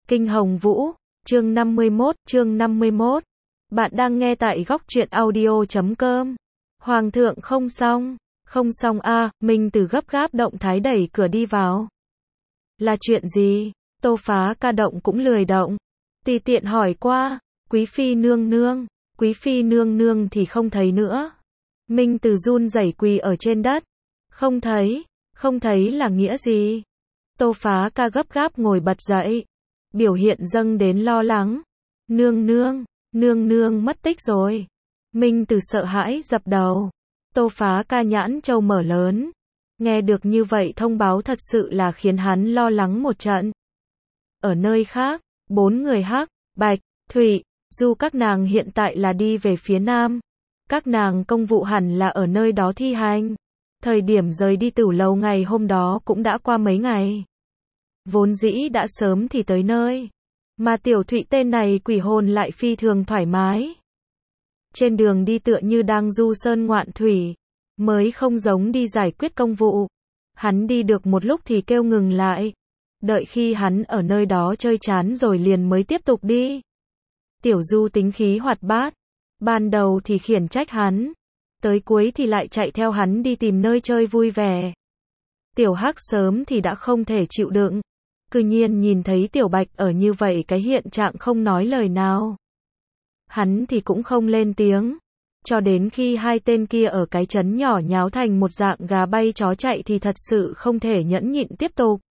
Kinh Hồng Vũ, chương 51. Bạn đang nghe tại góc truyện audio.com. Hoàng thượng không xong a, Minh Từ gấp gáp động thái đẩy cửa đi vào. Là chuyện gì? Tô Phá Ca động cũng lười động. Tùy tiện hỏi qua, quý phi nương nương thì không thấy nữa. Minh Từ run rẩy quỳ ở trên đất. Không thấy là nghĩa gì? Tô Phá Ca gấp gáp ngồi bật dậy. Biểu hiện dâng đến lo lắng. Nương nương mất tích rồi. Minh Từ sợ hãi dập đầu. Tô Phá Ca nhãn châu mở lớn. Nghe được như vậy thông báo thật sự là khiến hắn lo lắng một trận. Ở nơi khác, 4 người Hắc, Bạch, Thủy, Du các nàng hiện tại là đi về phía nam. Các nàng công vụ hẳn là ở nơi đó thi hành. Thời điểm rời đi Tửu Lầu ngày hôm đó cũng đã qua mấy ngày. Vốn dĩ đã sớm thì tới nơi. Mà Tiểu Thụy tên này quỷ hồn lại phi thường thoải mái. Trên đường đi tựa như đang du sơn ngoạn thủy. Mới không giống đi giải quyết công vụ. Hắn đi được một lúc thì kêu ngừng lại. Đợi khi hắn ở nơi đó chơi chán rồi liền mới tiếp tục đi. Tiểu Du tính khí hoạt bát. Ban đầu thì khiển trách hắn. Tới cuối thì lại chạy theo hắn đi tìm nơi chơi vui vẻ. Tiểu Hắc sớm thì đã không thể chịu đựng. Cứ nhiên nhìn thấy Tiểu Bạch ở như vậy cái hiện trạng không nói lời nào. Hắn thì cũng không lên tiếng. Cho đến khi hai tên kia ở cái trấn nhỏ nháo thành một dạng gà bay chó chạy thì thật sự không thể nhẫn nhịn tiếp tục.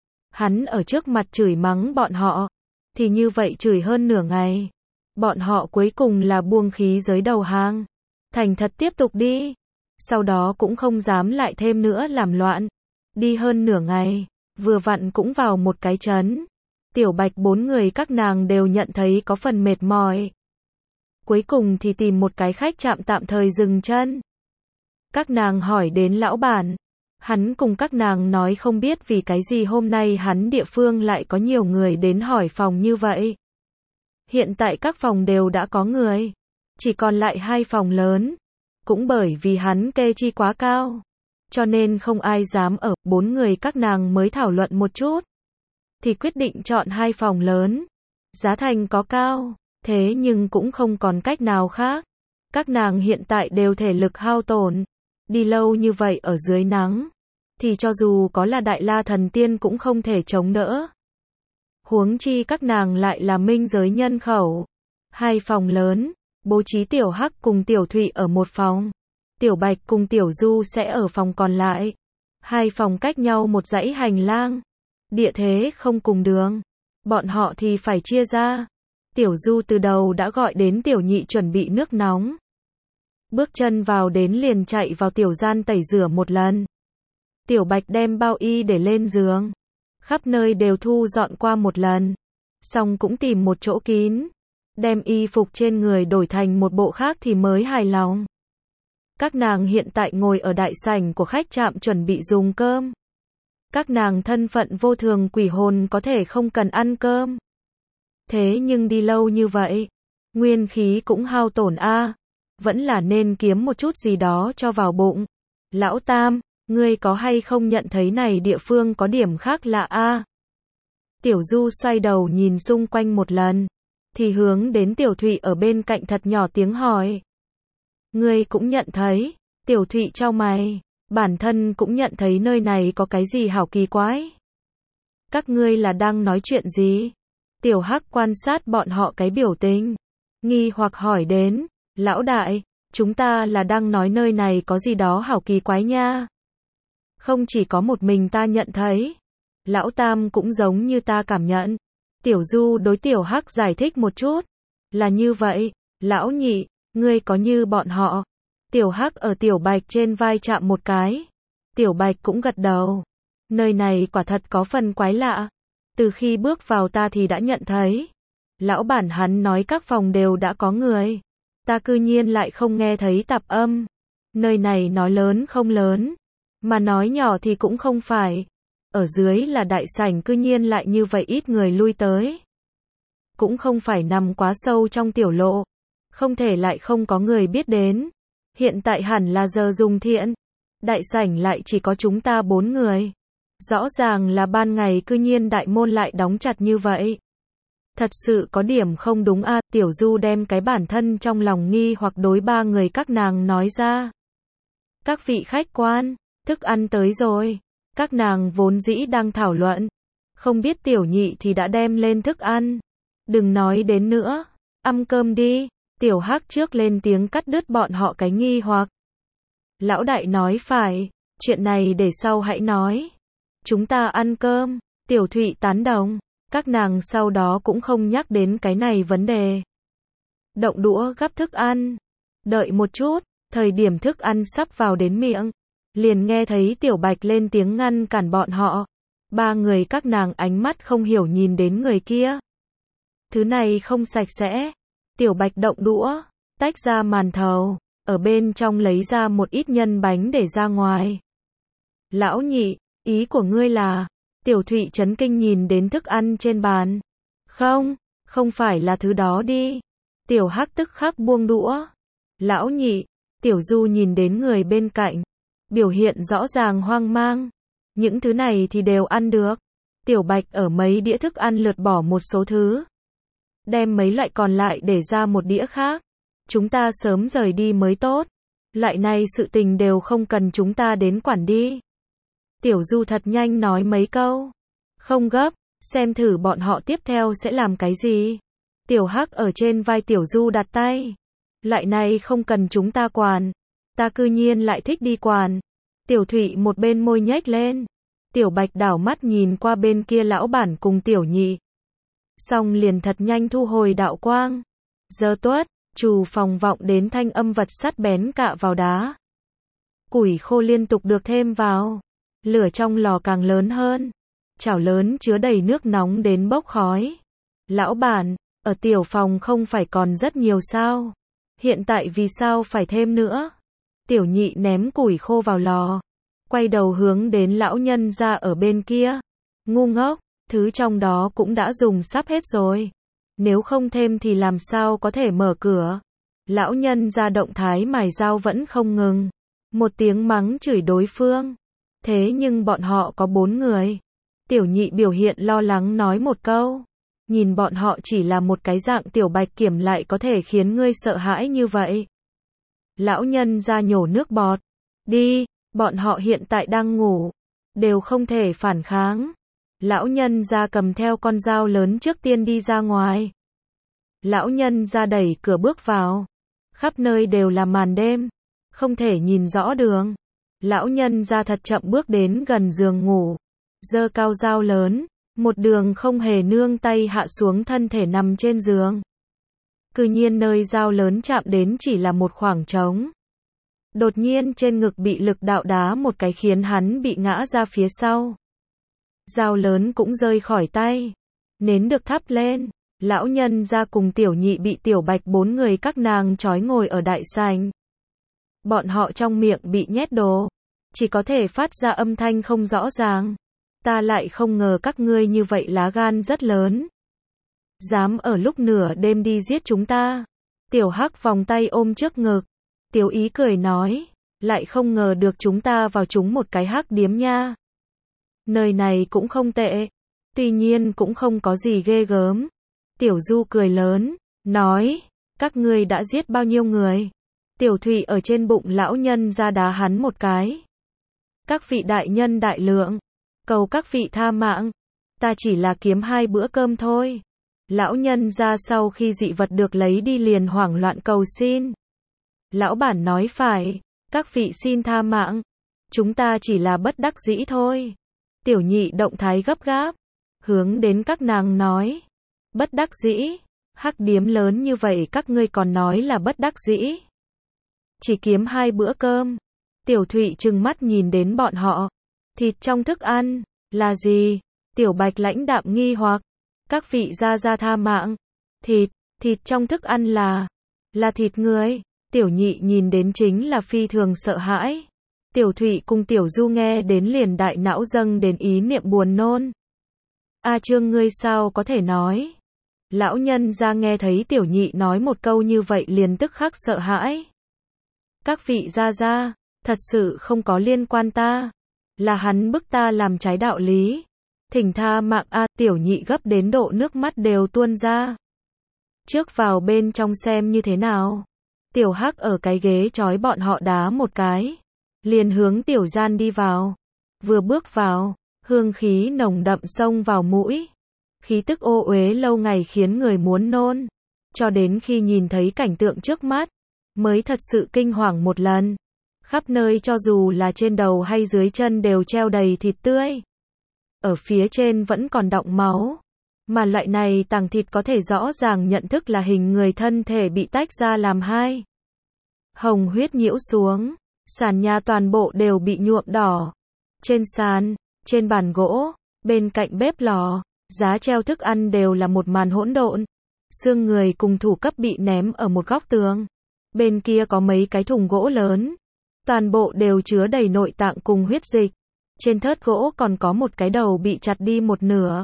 Hắn ở trước mặt chửi mắng bọn họ. Thì như vậy chửi hơn nửa ngày. Bọn họ cuối cùng là buông khí giới đầu hàng. Thành thật tiếp tục đi. Sau đó cũng không dám lại thêm nữa làm loạn. Đi hơn nửa ngày. Vừa vặn cũng vào một cái trấn. Tiểu Bạch 4 người các nàng đều nhận thấy có phần mệt mỏi. Cuối cùng thì tìm một cái khách trạm tạm thời dừng chân. Các nàng hỏi đến lão bản. Hắn cùng các nàng nói không biết vì cái gì hôm nay hắn địa phương lại có nhiều người đến hỏi phòng như vậy. Hiện tại các phòng đều đã có người. Chỉ còn lại 2 phòng lớn. Cũng bởi vì hắn kê chi quá cao. Cho nên không ai dám ở, 4 người các nàng mới thảo luận một chút. Thì quyết định chọn 2 phòng lớn. Giá thành có cao, thế nhưng cũng không còn cách nào khác. Các nàng hiện tại đều thể lực hao tổn. Đi lâu như vậy ở dưới nắng. Thì cho dù có là Đại La Thần Tiên cũng không thể chống đỡ. Huống chi các nàng lại là minh giới nhân khẩu. 2 phòng lớn, bố trí Tiểu Hắc cùng Tiểu Thụy ở một phòng. Tiểu Bạch cùng Tiểu Du sẽ ở phòng còn lại. 2 phòng cách nhau một dãy hành lang. Địa thế không cùng đường. Bọn họ thì phải chia ra. Tiểu Du từ đầu đã gọi đến Tiểu Nhị chuẩn bị nước nóng. Bước chân vào đến liền chạy vào tiểu gian tẩy rửa một lần. Tiểu Bạch đem bao y để lên giường. Khắp nơi đều thu dọn qua một lần. Xong cũng tìm một chỗ kín. Đem y phục trên người đổi thành một bộ khác thì mới hài lòng. Các nàng hiện tại ngồi ở đại sảnh của khách trạm chuẩn bị dùng cơm. Các nàng thân phận vô thường quỷ hồn có thể không cần ăn cơm. Thế nhưng đi lâu như vậy, nguyên khí cũng hao tổn a, vẫn là nên kiếm một chút gì đó cho vào bụng. Lão Tam, ngươi có hay không nhận thấy này địa phương có điểm khác lạ a? Tiểu Du xoay đầu nhìn xung quanh một lần, thì hướng đến Tiểu Thụy ở bên cạnh thật nhỏ tiếng hỏi. Ngươi cũng nhận thấy? Tiểu Thụy chau mày, bản thân cũng nhận thấy nơi này có cái gì hảo kỳ quái. Các ngươi là đang nói chuyện gì? Tiểu Hắc quan sát bọn họ cái biểu tình, nghi hoặc hỏi đến, lão đại, chúng ta là đang nói nơi này có gì đó hảo kỳ quái nha. Không chỉ có một mình ta nhận thấy, lão Tam cũng giống như ta cảm nhận. Tiểu Du đối Tiểu Hắc giải thích một chút, là như vậy, lão Nhị, ngươi có như bọn họ. Tiểu Hắc ở Tiểu Bạch trên vai chạm một cái. Tiểu Bạch cũng gật đầu. Nơi này quả thật có phần quái lạ. Từ khi bước vào ta thì đã nhận thấy. Lão bản hắn nói các phòng đều đã có người. Ta cư nhiên lại không nghe thấy tạp âm. Nơi này nói lớn không lớn. Mà nói nhỏ thì cũng không phải. Ở dưới là đại sảnh cư nhiên lại như vậy ít người lui tới. Cũng không phải nằm quá sâu trong tiểu lộ. Không thể lại không có người biết đến. Hiện tại hẳn là giờ dùng thiện. Đại sảnh lại chỉ có chúng ta 4 người. Rõ ràng là ban ngày cư nhiên đại môn lại đóng chặt như vậy. Thật sự có điểm không đúng a. Tiểu Du đem cái bản thân trong lòng nghi hoặc đối ba người các nàng nói ra. Các vị khách quan, thức ăn tới rồi. Các nàng vốn dĩ đang thảo luận. Không biết Tiểu Nhị thì đã đem lên thức ăn. Đừng nói đến nữa. Ăn cơm đi. Tiểu Hắc trước lên tiếng cắt đứt bọn họ cái nghi hoặc. Lão đại nói phải. Chuyện này để sau hãy nói. Chúng ta ăn cơm. Tiểu Thụy tán đồng. Các nàng sau đó cũng không nhắc đến cái này vấn đề. Động đũa gắp thức ăn. Đợi một chút. Thời điểm thức ăn sắp vào đến miệng. Liền nghe thấy Tiểu Bạch lên tiếng ngăn cản bọn họ. Ba người các nàng ánh mắt không hiểu nhìn đến người kia. Thứ này không sạch sẽ. Tiểu Bạch động đũa. Tách ra màn thầu. Ở bên trong lấy ra một ít nhân bánh để ra ngoài. Lão Nhị, ý của ngươi là... Tiểu Thụy chấn kinh nhìn đến thức ăn trên bàn. Không phải là thứ đó đi. Tiểu Hắc tức khắc buông đũa. Lão Nhị, Tiểu Du nhìn đến người bên cạnh. Biểu hiện rõ ràng hoang mang. Những thứ này thì đều ăn được. Tiểu Bạch ở mấy đĩa thức ăn lượt bỏ một số thứ. Đem mấy loại còn lại để ra một đĩa khác. Chúng ta sớm rời đi mới tốt. Loại này sự tình đều không cần chúng ta đến quản đi. Tiểu Du thật nhanh nói mấy câu. Không gấp, xem thử bọn họ tiếp theo sẽ làm cái gì. Tiểu Hắc ở trên vai Tiểu Du đặt tay. Loại này không cần chúng ta quản. Ta cư nhiên lại thích đi quản. Tiểu Thụy một bên môi nhếch lên. Tiểu Bạch đảo mắt nhìn qua bên kia lão bản cùng Tiểu Nhị. Xong liền thật nhanh thu hồi đạo quang. Giờ tuất, trù phòng vọng đến thanh âm vật sắt bén cạ vào đá. Củi khô liên tục được thêm vào. Lửa trong lò càng lớn hơn. Chảo lớn chứa đầy nước nóng đến bốc khói. Lão bản, ở tiểu phòng không phải còn rất nhiều sao? Hiện tại vì sao phải thêm nữa? Tiểu Nhị ném củi khô vào lò. Quay đầu hướng đến lão nhân ra ở bên kia. Ngu ngốc, thứ trong đó cũng đã dùng sắp hết rồi. Nếu không thêm thì làm sao có thể mở cửa? Lão nhân ra động thái mài dao vẫn không ngừng. Một tiếng mắng chửi đối phương. Thế nhưng bọn họ có 4 người. Tiểu Nhị biểu hiện lo lắng nói một câu. Nhìn bọn họ chỉ là một cái dạng Tiểu Bạch Kiểm lại có thể khiến ngươi sợ hãi như vậy. Lão nhân ra nhổ nước bọt. Đi, bọn họ hiện tại đang ngủ. Đều không thể phản kháng. Lão nhân ra cầm theo con dao lớn trước tiên đi ra ngoài. Lão nhân ra đẩy cửa bước vào. Khắp nơi đều là màn đêm. Không thể nhìn rõ đường. Lão nhân ra thật chậm bước đến gần giường ngủ. Giơ cao dao lớn. Một đường không hề nương tay hạ xuống thân thể nằm trên giường. Cư nhiên nơi dao lớn chạm đến chỉ là một khoảng trống. Đột nhiên trên ngực bị lực đạo đá một cái khiến hắn bị ngã ra phía sau. Dao lớn cũng rơi khỏi tay. Nến được thắp lên. Lão nhân ra cùng Tiểu Nhị bị Tiểu Bạch 4 người các nàng trói ngồi ở đại sảnh. Bọn họ trong miệng bị nhét đồ. Chỉ có thể phát ra âm thanh không rõ ràng. Ta lại không ngờ các ngươi như vậy lá gan rất lớn. Dám ở lúc nửa đêm đi giết chúng ta. Tiểu Hắc vòng tay ôm trước ngực. Tiểu Ý cười nói. Lại không ngờ được chúng ta vào trúng một cái hắc điếm nha. Nơi này cũng không tệ. Tuy nhiên cũng không có gì ghê gớm. Tiểu Du cười lớn. Nói. Các ngươi đã giết bao nhiêu người? Tiểu Thụy ở trên bụng lão nhân ra đá hắn một cái. Các vị đại nhân đại lượng. Cầu các vị tha mạng. Ta chỉ là kiếm 2 bữa cơm thôi. Lão nhân ra sau khi dị vật được lấy đi liền hoảng loạn cầu xin. Lão bản nói phải. Các vị xin tha mạng. Chúng ta chỉ là bất đắc dĩ thôi. Tiểu Nhị động thái gấp gáp. Hướng đến các nàng nói. Bất đắc dĩ. Hắc điếm lớn như vậy các ngươi còn nói là bất đắc dĩ. Chỉ kiếm 2 bữa cơm. Tiểu Thụy trừng mắt nhìn đến bọn họ. Thịt trong thức ăn. Là gì? Tiểu Bạch lãnh đạm nghi hoặc. Các vị ra tha mạng. Thịt trong thức ăn là thịt người. Tiểu Nhị nhìn đến chính là phi thường sợ hãi. Tiểu Thụy cùng Tiểu Du nghe đến liền đại não dâng đến ý niệm buồn nôn. A Trương ngươi sao có thể nói? Lão nhân ra nghe thấy Tiểu Nhị nói một câu như vậy liền tức khắc sợ hãi. Các vị ra, thật sự không có liên quan ta. Là hắn bức ta làm trái đạo lý. Thỉnh tha mạng a, tiểu nhị gấp đến độ nước mắt đều tuôn ra. Trước vào bên trong xem như thế nào. Tiểu Hắc ở cái ghế trói bọn họ đá một cái. Liền hướng tiểu gian đi vào. Vừa bước vào, hương khí nồng đậm xông vào mũi. Khí tức ô uế lâu ngày khiến người muốn nôn. Cho đến khi nhìn thấy cảnh tượng trước mắt, mới thật sự kinh hoàng một lần. Khắp nơi cho dù là trên đầu hay dưới chân đều treo đầy thịt tươi. Ở phía trên vẫn còn đọng máu. Mà loại này tảng thịt có thể rõ ràng nhận thức là hình người thân thể bị tách ra làm hai. Hồng huyết nhiễu xuống, sàn nhà toàn bộ đều bị nhuộm đỏ. Trên sàn, trên bàn gỗ, bên cạnh bếp lò, giá treo thức ăn đều là một màn hỗn độn. Xương người cùng thủ cấp bị ném ở một góc tường. Bên kia có mấy cái thùng gỗ lớn. Toàn bộ đều chứa đầy nội tạng cùng huyết dịch. Trên thớt gỗ còn có một cái đầu bị chặt đi một nửa.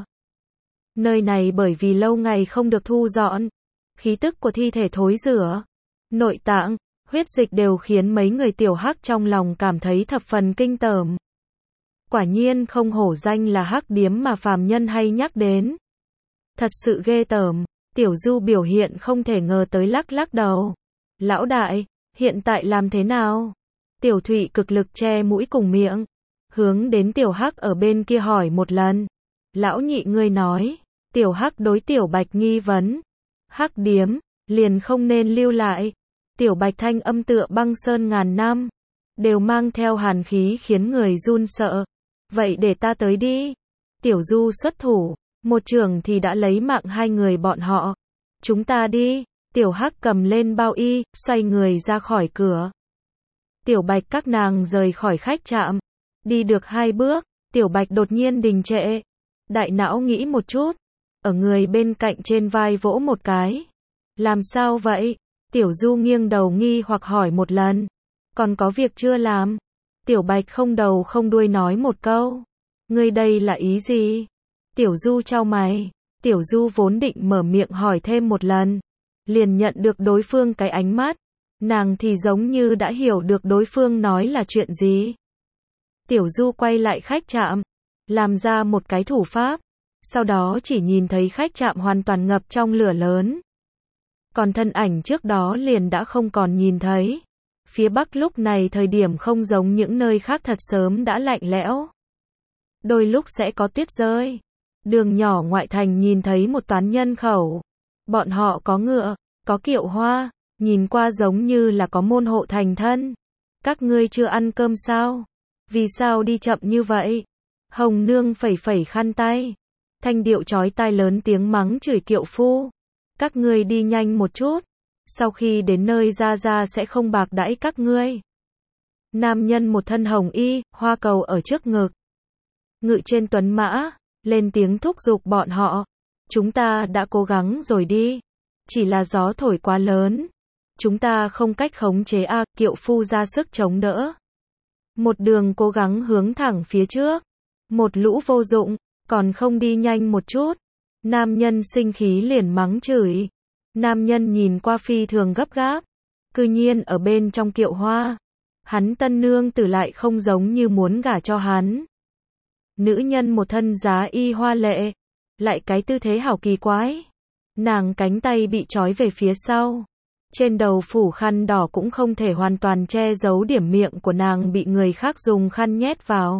Nơi này bởi vì lâu ngày không được thu dọn. Khí tức của thi thể thối rữa. Nội tạng, huyết dịch đều khiến mấy người tiểu Hắc trong lòng cảm thấy thập phần kinh tởm. Quả nhiên không hổ danh là Hắc điếm mà phàm nhân hay nhắc đến. Thật sự ghê tởm. Tiểu Du biểu hiện không thể ngờ tới lắc lắc đầu. Lão đại, hiện tại làm thế nào? Tiểu Thụy cực lực che mũi cùng miệng. Hướng đến tiểu Hắc ở bên kia hỏi một lần. Lão nhị ngươi nói. Tiểu Hắc đối tiểu Bạch nghi vấn. Hắc điếm, liền không nên lưu lại. Tiểu Bạch thanh âm tựa băng sơn ngàn năm. Đều mang theo hàn khí khiến người run sợ. Vậy để ta tới đi. Tiểu Du xuất thủ. Một trường thì đã lấy mạng hai người bọn họ. Chúng ta đi. Tiểu Hắc cầm lên bao y, xoay người ra khỏi cửa. Tiểu Bạch các nàng rời khỏi khách trạm. Đi được 2 bước, Tiểu Bạch đột nhiên đình trệ. Đại não nghĩ một chút. Ở người bên cạnh trên vai vỗ một cái. Làm sao vậy? Tiểu Du nghiêng đầu nghi hoặc hỏi một lần. Còn có việc chưa làm? Tiểu Bạch không đầu không đuôi nói một câu. Ngươi đây là ý gì? Tiểu Du chau mày. Tiểu Du vốn định mở miệng hỏi thêm một lần. Liền nhận được đối phương cái ánh mắt. Nàng thì giống như đã hiểu được đối phương nói là chuyện gì. Tiểu Du quay lại khách trạm. Làm ra một cái thủ pháp. Sau đó chỉ nhìn thấy khách trạm hoàn toàn ngập trong lửa lớn. Còn thân ảnh trước đó liền đã không còn nhìn thấy. Phía Bắc lúc này thời điểm không giống những nơi khác thật sớm đã lạnh lẽo. Đôi lúc sẽ có tuyết rơi. Đường nhỏ ngoại thành nhìn thấy một toán nhân khẩu. Bọn họ có ngựa, có kiệu hoa, nhìn qua giống như là có môn hộ thành thân. Các ngươi chưa ăn cơm sao? Vì sao đi chậm như vậy? Hồng Nương phẩy phẩy khăn tay. Thanh điệu chói tai lớn tiếng mắng chửi kiệu phu. Các ngươi đi nhanh một chút. Sau khi đến nơi ra sẽ không bạc đãi các ngươi. Nam nhân một thân hồng y, hoa cầu ở trước ngực. Ngự trên tuấn mã, lên tiếng thúc giục bọn họ. Chúng ta đã cố gắng rồi đi. Chỉ là gió thổi quá lớn. Chúng ta không cách khống chế a, kiệu phu ra sức chống đỡ. Một đường cố gắng hướng thẳng phía trước. Một lũ vô dụng, còn không đi nhanh một chút. Nam nhân sinh khí liền mắng chửi. Nam nhân nhìn qua phi thường gấp gáp. Cư nhiên ở bên trong kiệu hoa. Hắn tân nương tử lại không giống như muốn gả cho hắn. Nữ nhân một thân giá y hoa lệ. Lại cái tư thế hảo kỳ quái. Nàng cánh tay bị trói về phía sau. Trên đầu phủ khăn đỏ cũng không thể hoàn toàn che giấu điểm miệng của nàng bị người khác dùng khăn nhét vào.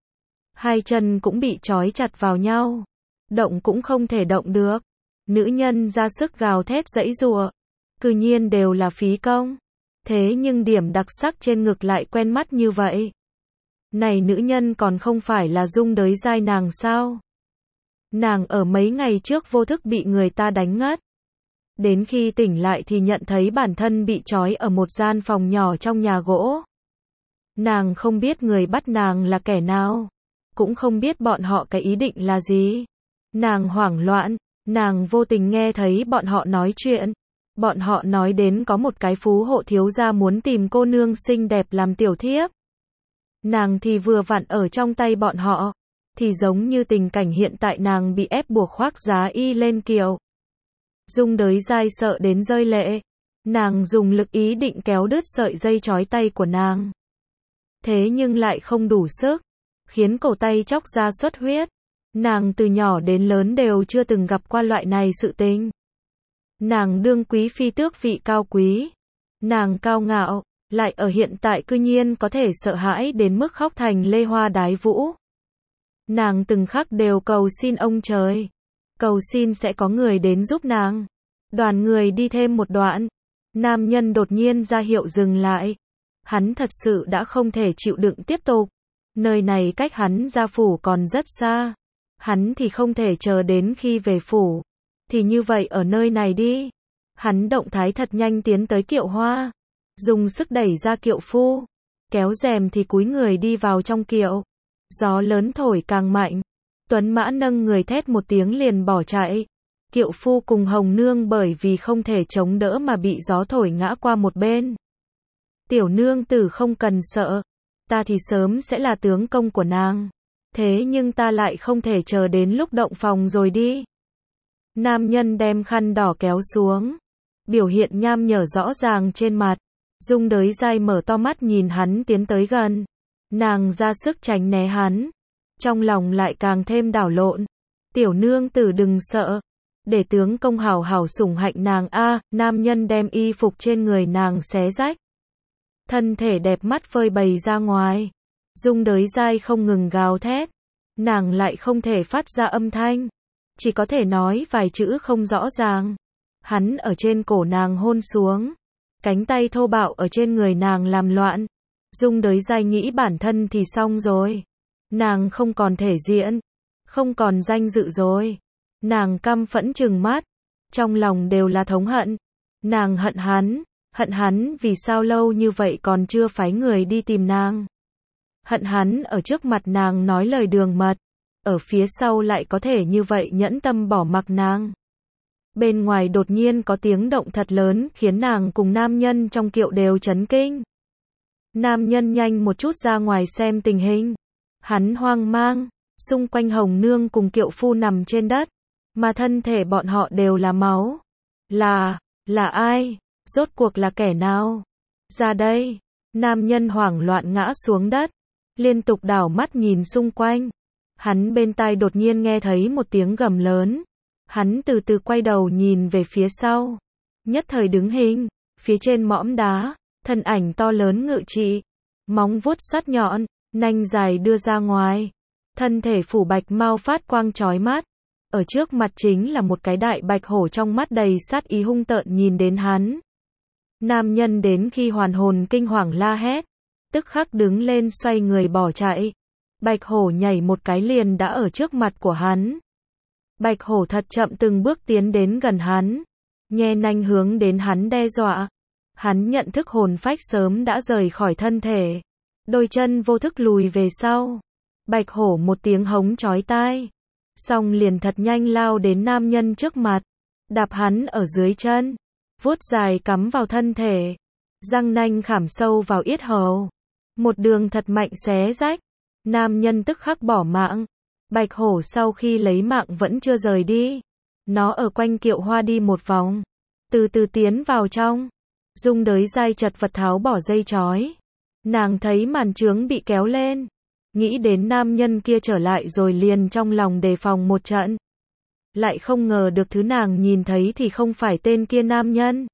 Hai chân cũng bị trói chặt vào nhau. Động cũng không thể động được. Nữ nhân ra sức gào thét giãy giụa. Cư nhiên đều là phí công. Thế nhưng điểm đặc sắc trên ngực lại quen mắt như vậy. Này nữ nhân còn không phải là Dung đới giai nàng sao? Nàng ở mấy ngày trước vô thức bị người ta đánh ngất. Đến khi tỉnh lại thì nhận thấy bản thân bị trói ở một gian phòng nhỏ trong nhà gỗ. Nàng không biết người bắt nàng là kẻ nào. Cũng không biết bọn họ cái ý định là gì. Nàng hoảng loạn. Nàng vô tình nghe thấy bọn họ nói chuyện. Bọn họ nói đến có một cái phú hộ thiếu gia muốn tìm cô nương xinh đẹp làm tiểu thiếp. Nàng thì vừa vặn ở trong tay bọn họ. Thì giống như tình cảnh hiện tại nàng bị ép buộc khoác giá y lên kiệu. Dung đới giai sợ đến rơi lệ. Nàng dùng lực ý định kéo đứt sợi dây trói tay của nàng. Thế nhưng lại không đủ sức. Khiến cổ tay chóc ra xuất huyết. Nàng từ nhỏ đến lớn đều chưa từng gặp qua loại này sự tình. Nàng đương quý phi tước vị cao quý. Nàng cao ngạo, lại ở hiện tại cư nhiên có thể sợ hãi đến mức khóc thành lê hoa đái vũ. Nàng từng khắc đều cầu xin ông trời. Cầu xin sẽ có người đến giúp nàng. Đoàn người đi thêm một đoạn. Nam nhân đột nhiên ra hiệu dừng lại. Hắn thật sự đã không thể chịu đựng tiếp tục. Nơi này cách hắn ra phủ còn rất xa. Hắn thì không thể chờ đến khi về phủ. Thì như vậy ở nơi này đi. Hắn động thái thật nhanh tiến tới Kiệu Hoa. Dùng sức đẩy ra kiệu phu. Kéo rèm thì cúi người đi vào trong kiệu. Gió lớn thổi càng mạnh. Tuấn mã nâng người thét một tiếng liền bỏ chạy. Kiệu phu cùng Hồng Nương bởi vì không thể chống đỡ mà bị gió thổi ngã qua một bên. Tiểu nương tử không cần sợ. Ta thì sớm sẽ là tướng công của nàng. Thế nhưng ta lại không thể chờ đến lúc động phòng rồi đi. Nam nhân đem khăn đỏ kéo xuống. Biểu hiện nham nhở rõ ràng trên mặt. Dung Đới Giai mở to mắt nhìn hắn tiến tới gần. Nàng ra sức tránh né hắn. Trong lòng lại càng thêm đảo lộn. Tiểu nương tử đừng sợ. Để tướng công hảo hảo sủng hạnh nàng a. Nam nhân đem y phục trên người nàng xé rách. Thân thể đẹp mắt phơi bày ra ngoài. Dung Đới Giai không ngừng gào thét. Nàng lại không thể phát ra âm thanh. Chỉ có thể nói vài chữ không rõ ràng. Hắn ở trên cổ nàng hôn xuống. Cánh tay thô bạo ở trên người nàng làm loạn. Dung Đới Giai nghĩ bản thân thì xong rồi. Nàng không còn thể diện. Không còn danh dự rồi. Nàng căm phẫn trừng mắt. Trong lòng đều là thống hận. Nàng hận hắn. Hận hắn vì sao lâu như vậy còn chưa phái người đi tìm nàng. Hận hắn ở trước mặt nàng nói lời đường mật. Ở phía sau lại có thể như vậy nhẫn tâm bỏ mặc nàng. Bên ngoài đột nhiên có tiếng động thật lớn khiến nàng cùng nam nhân trong kiệu đều chấn kinh. Nam nhân nhanh một chút ra ngoài xem tình hình. Hắn hoang mang. Xung quanh Hồng Nương cùng kiệu phu nằm trên đất. Mà thân thể bọn họ đều là máu. Là ai? Rốt cuộc là kẻ nào? Ra đây. Nam nhân hoảng loạn ngã xuống đất. Liên tục đảo mắt nhìn xung quanh. Hắn bên tai đột nhiên nghe thấy một tiếng gầm lớn. Hắn từ từ quay đầu nhìn về phía sau. Nhất thời đứng hình. Phía trên mõm đá. Thân ảnh to lớn ngự trị. Móng vuốt sắt nhọn. Nanh dài đưa ra ngoài. Thân thể phủ bạch mau phát quang chói mắt. Ở trước mặt chính là một cái đại bạch hổ trong mắt đầy sát ý hung tợn nhìn đến hắn. Nam nhân đến khi hoàn hồn kinh hoàng la hét. Tức khắc đứng lên xoay người bỏ chạy. Bạch hổ nhảy một cái liền đã ở trước mặt của hắn. Bạch hổ thật chậm từng bước tiến đến gần hắn. Nhe nanh hướng đến hắn đe dọa. Hắn nhận thức hồn phách sớm đã rời khỏi thân thể. Đôi chân vô thức lùi về sau. Bạch hổ một tiếng hống chói tai. Xong liền thật nhanh lao đến nam nhân trước mặt. Đạp hắn ở dưới chân. Vuốt dài cắm vào thân thể. Răng nanh khảm sâu vào yết hầu. Một đường thật mạnh xé rách. Nam nhân tức khắc bỏ mạng. Bạch hổ sau khi lấy mạng vẫn chưa rời đi. Nó ở quanh kiệu hoa đi một vòng. Từ từ tiến vào trong. Dung Đới Giai chật vật tháo bỏ dây chói. Nàng thấy màn trướng bị kéo lên. Nghĩ đến nam nhân kia trở lại rồi liền trong lòng đề phòng một trận. Lại không ngờ được thứ nàng nhìn thấy thì không phải tên kia nam nhân.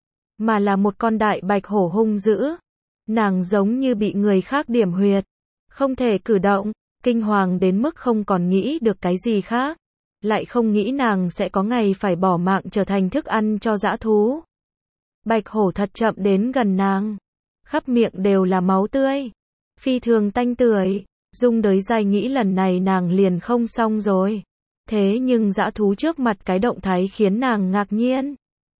Mà là một con đại bạch hổ hung dữ. Nàng giống như bị người khác điểm huyệt. Không thể cử động. Kinh hoàng đến mức không còn nghĩ được cái gì khác. Lại không nghĩ nàng sẽ có ngày phải bỏ mạng trở thành thức ăn cho dã thú. Bạch hổ thật chậm đến gần nàng. Khắp miệng đều là máu tươi. Phi thường tanh tưởi. Dung Đới Giai nghĩ lần này nàng liền không xong rồi. Thế nhưng dã thú trước mặt cái động thái khiến nàng ngạc nhiên.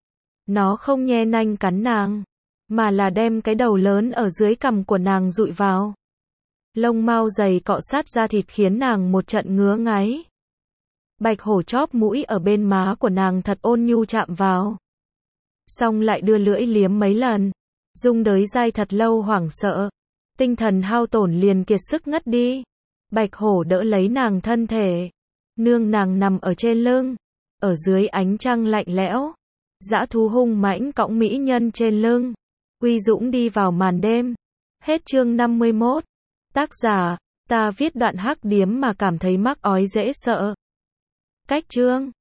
Nó không nhe nanh cắn nàng. Mà là đem cái đầu lớn ở dưới cằm của nàng dụi vào. Lông mao dày cọ sát da thịt khiến nàng một trận ngứa ngáy. Bạch hổ chóp mũi ở bên má của nàng thật ôn nhu chạm vào. Xong lại đưa lưỡi liếm mấy lần. Dung Đới Giai thật lâu hoảng sợ. Tinh thần hao tổn liền kiệt sức ngất đi. Bạch hổ đỡ lấy nàng thân thể. Nương nàng nằm ở trên lưng. Ở dưới ánh trăng lạnh lẽo. Dã thú hung mãnh cõng mỹ nhân trên lưng. Uy dũng đi vào màn đêm. Hết chương 51. Tác giả Ta viết đoạn hắc điếm mà cảm thấy mắc ói dễ sợ. Cách chương